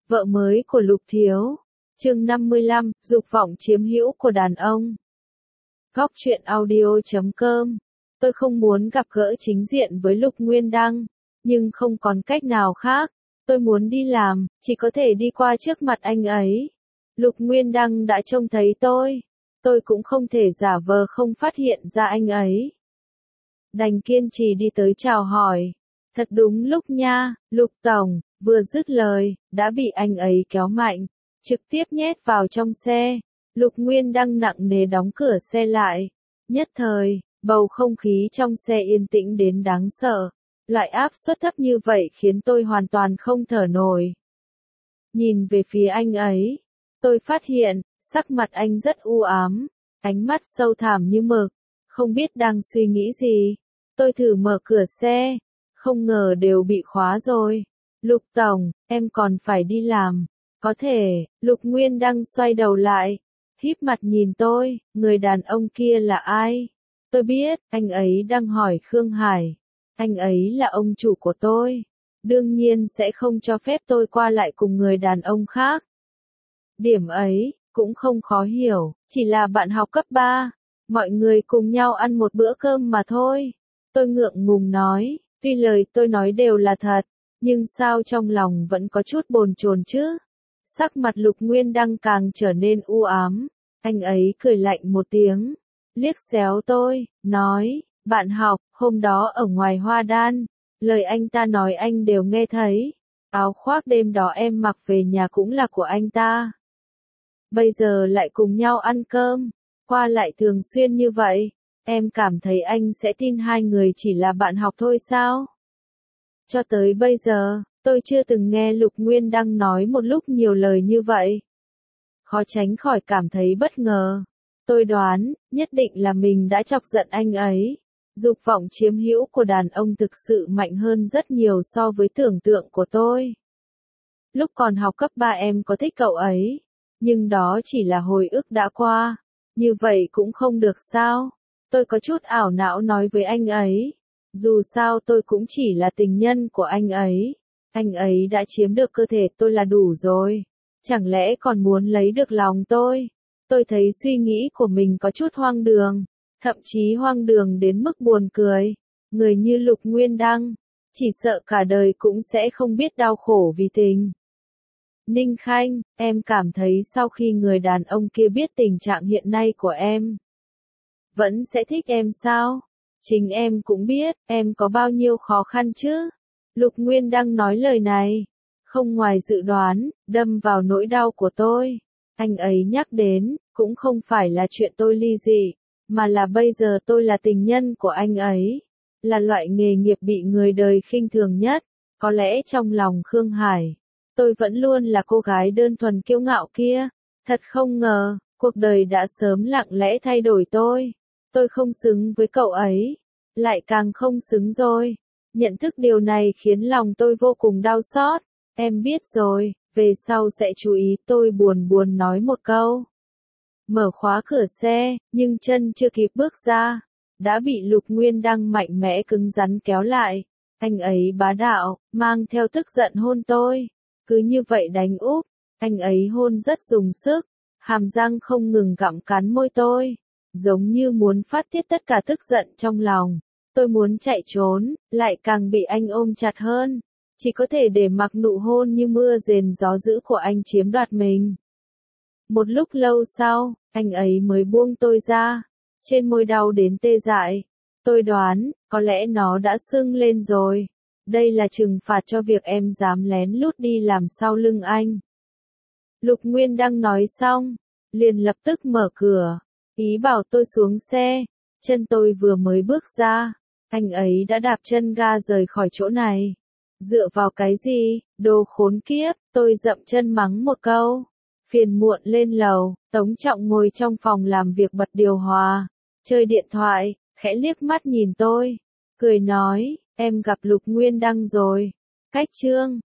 Vợ mới của Lục Thiếu. Chương 55, dục vọng chiếm hữu của đàn ông. Góc truyện audio.com. Tôi không muốn gặp gỡ chính diện với Lục Nguyên Đăng, nhưng không còn cách nào khác. Tôi muốn đi làm, chỉ có thể đi qua trước mặt anh ấy. Lục Nguyên Đăng đã trông thấy tôi cũng không thể giả vờ không phát hiện ra anh ấy. Đành kiên trì đi tới chào hỏi. Thật đúng lúc nha, Lục Tổng, vừa dứt lời, đã bị anh ấy kéo mạnh, trực tiếp nhét vào trong xe. Lục Nguyên Đăng nặng nề đóng cửa xe lại. Nhất thời, bầu không khí trong xe yên tĩnh đến đáng sợ. Loại áp suất thấp như vậy khiến tôi hoàn toàn không thở nổi. Nhìn về phía anh ấy, tôi phát hiện, sắc mặt anh rất u ám, ánh mắt sâu thẳm như mực, không biết đang suy nghĩ gì. Tôi thử mở cửa xe, không ngờ đều bị khóa rồi. Lục Tổng, em còn phải đi làm. Có thể, Lục Nguyên Đăng xoay đầu lại, híp mặt nhìn tôi, người đàn ông kia là ai? Tôi biết, anh ấy đang hỏi Khương Hải. Anh ấy là ông chủ của tôi. Đương nhiên sẽ không cho phép tôi qua lại cùng người đàn ông khác. Điểm ấy, cũng không khó hiểu, chỉ là bạn học cấp 3. Mọi người cùng nhau ăn một bữa cơm mà thôi. Tôi ngượng ngùng nói, tuy lời tôi nói đều là thật, nhưng sao trong lòng vẫn có chút bồn chồn chứ? Sắc mặt Lục Nguyên Đăng càng trở nên u ám. Anh ấy cười lạnh một tiếng, liếc xéo tôi, nói, bạn học, hôm đó ở ngoài Hoa Đan, lời anh ta nói anh đều nghe thấy. Áo khoác đêm đó em mặc về nhà cũng là của anh ta. Bây giờ lại cùng nhau ăn cơm, qua lại thường xuyên như vậy, em cảm thấy anh sẽ tin hai người chỉ là bạn học thôi sao? Cho tới bây giờ, tôi chưa từng nghe Lục Nguyên Đăng nói một lúc nhiều lời như vậy. Khó tránh khỏi cảm thấy bất ngờ. Tôi đoán, nhất định là mình đã chọc giận anh ấy. Dục vọng chiếm hữu của đàn ông thực sự mạnh hơn rất nhiều so với tưởng tượng của tôi. Lúc còn học cấp 3 em có thích cậu ấy, nhưng đó chỉ là hồi ức đã qua. Như vậy cũng không được sao? Tôi có chút ảo não nói với anh ấy. Dù sao tôi cũng chỉ là tình nhân của anh ấy. Anh ấy đã chiếm được cơ thể tôi là đủ rồi. Chẳng lẽ còn muốn lấy được lòng tôi? Tôi thấy suy nghĩ của mình có chút hoang đường. Thậm chí hoang đường đến mức buồn cười. Người như Lục Nguyên Đăng, chỉ sợ cả đời cũng sẽ không biết đau khổ vì tình. Ninh Khanh, em cảm thấy sau khi người đàn ông kia biết tình trạng hiện nay của em, vẫn sẽ thích em sao? Chính em cũng biết, em có bao nhiêu khó khăn chứ? Lục Nguyên Đăng nói lời này, không ngoài dự đoán, đâm vào nỗi đau của tôi. Anh ấy nhắc đến, cũng không phải là chuyện tôi ly dị, mà là bây giờ tôi là tình nhân của anh ấy. Là loại nghề nghiệp bị người đời khinh thường nhất. Có lẽ trong lòng Khương Hải, tôi vẫn luôn là cô gái đơn thuần kiêu ngạo kia. Thật không ngờ, cuộc đời đã sớm lặng lẽ thay đổi tôi. Tôi không xứng với cậu ấy. Lại càng không xứng rồi. Nhận thức điều này khiến lòng tôi vô cùng đau xót. Em biết rồi, về sau sẽ chú ý. Tôi buồn buồn nói một câu. Mở khóa cửa xe, nhưng chân chưa kịp bước ra, đã bị Lục Nguyên Đăng mạnh mẽ cứng rắn kéo lại. Anh ấy bá đạo, mang theo tức giận hôn tôi. Cứ như vậy đánh úp, anh ấy hôn rất dùng sức, hàm răng không ngừng gặm cắn môi tôi, giống như muốn phát tiết tất cả tức giận trong lòng. Tôi muốn chạy trốn, lại càng bị anh ôm chặt hơn, chỉ có thể để mặc nụ hôn như mưa rền gió dữ của anh chiếm đoạt mình. Một lúc lâu sau, anh ấy mới buông tôi ra, trên môi đau đến tê dại. Tôi đoán, có lẽ nó đã sưng lên rồi. Đây là trừng phạt cho việc em dám lén lút đi làm sau lưng anh. Lục Nguyên Đăng nói xong, liền lập tức mở cửa, ý bảo tôi xuống xe. Chân tôi vừa mới bước ra, anh ấy đã đạp chân ga rời khỏi chỗ này. Dựa vào cái gì, đồ khốn kiếp, tôi dậm chân mắng một câu. Phiền muộn lên lầu, Tống Trọng ngồi trong phòng làm việc bật điều hòa, chơi điện thoại, khẽ liếc mắt nhìn tôi, cười nói, em gặp Lục Nguyên Đăng rồi. Cách chương